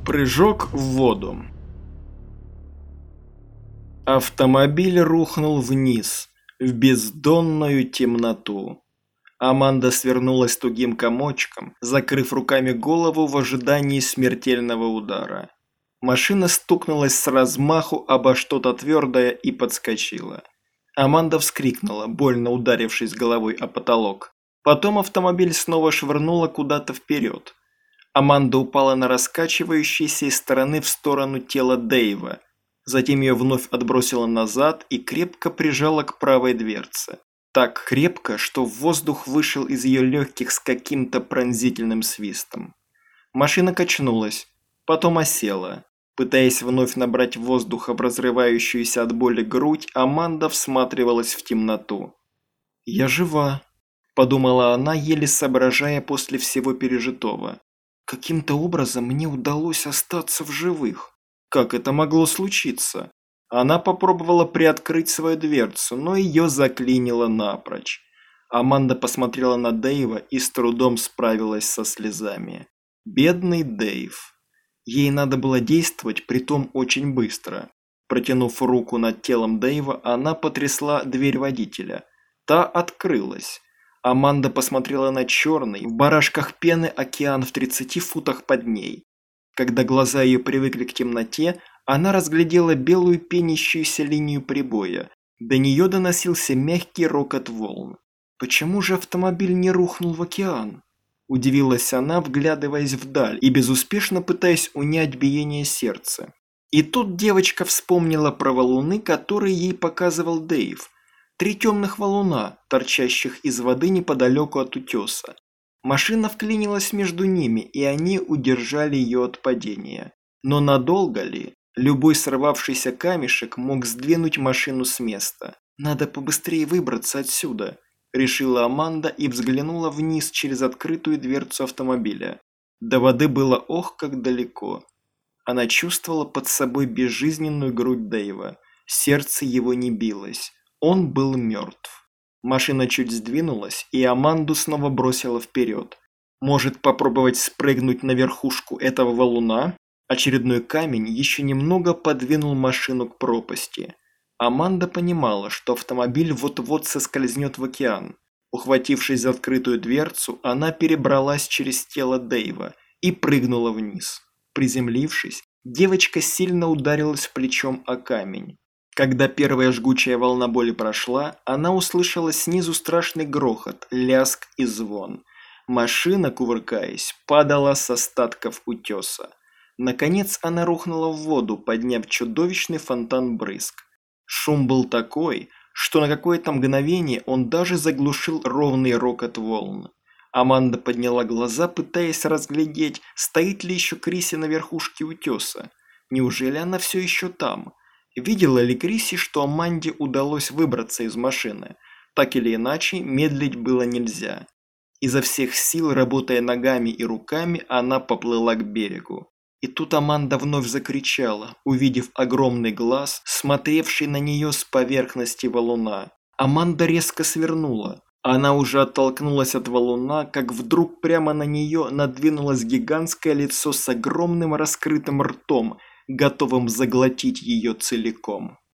Прыжок в воду. Автомобиль рухнул вниз, в бездонную темноту. Аманда свернулась тугим комочком, закрыв руками голову в ожидании смертельного удара. Машина стукнулась с размаху обо что-то твердое и подскочила. Аманда вскрикнула, больно ударившись головой о потолок. Потом автомобиль снова швырнуло куда-то вперед. Аманда упала на раскачивающееся из стороны в сторону тело Дэйва. Затем ее вновь отбросило назад и крепко прижало к правой дверце. Так крепко, что воздух вышел из ее легких с каким-то пронзительным свистом. Машина качнулась, потом осела. Пытаясь вновь набрать воздуха в разрывающуюся от боли грудь, Аманда всматривалась в темноту. «Я жива», – подумала она, еле соображая после всего пережитого. Каким-то образом мне удалось остаться в живых. Как это могло случиться? Она попробовала приоткрыть свою дверцу, но ее заклинило напрочь. Аманда посмотрела на Дэйва и с трудом справилась со слезами. Бедный Дэйв. Ей надо было действовать, притом очень быстро. Протянув руку над телом Дэйва, она потрясла дверь водителя. Та открылась. Аманда посмотрела на черный, в барашках пены океан в 30 футах под ней. Когда глаза ее привыкли к темноте, она разглядела белую пенящуюся линию прибоя. До нее доносился мягкий рокот волн. «Почему же автомобиль не рухнул в океан?» Удивилась она, вглядываясь вдаль и безуспешно пытаясь унять биение сердца. И тут девочка вспомнила про валуны, которые ей показывал Дэйв. 3 темных валуна, торчащих из воды неподалеку от утеса. Машина вклинилась между ними, и они удержали ее от падения. Но надолго ли? Любой сорвавшийся камешек мог сдвинуть машину с места. «Надо побыстрее выбраться отсюда», – решила Аманда и взглянула вниз через открытую дверцу автомобиля. До воды было ох как далеко. Она чувствовала под собой безжизненную грудь Дэйва. Сердце его не билось. Он был мертв. Машина чуть сдвинулась, и Аманду снова бросила вперед. Может попробовать спрыгнуть на верхушку этого валуна? Очередной камень еще немного подвинул машину к пропасти. Аманда понимала, что автомобиль вот-вот соскользнет в океан. Ухватившись за открытую дверцу, она перебралась через тело Дэйва и прыгнула вниз. Приземлившись, девочка сильно ударилась плечом о камень. Когда первая жгучая волна боли прошла, она услышала снизу страшный грохот, лязг и звон. Машина, кувыркаясь, падала с остатков утеса. Наконец она рухнула в воду, подняв чудовищный фонтан брызг. Шум был такой, что на какое-то мгновение он даже заглушил ровный рокот волн. Аманда подняла глаза, пытаясь разглядеть, стоит ли еще Криси на верхушке утеса. Неужели она все еще там? Видела ли Криси, что Аманде удалось выбраться из машины? Так или иначе, медлить было нельзя. Изо всех сил, работая ногами и руками, она поплыла к берегу. И тут Аманда вновь закричала, увидев огромный глаз, смотревший на нее с поверхности валуна. Аманда резко свернула. Она уже оттолкнулась от валуна, как вдруг прямо на нее надвинулось гигантское лицо с огромным раскрытым ртом, готовым заглотить ее целиком.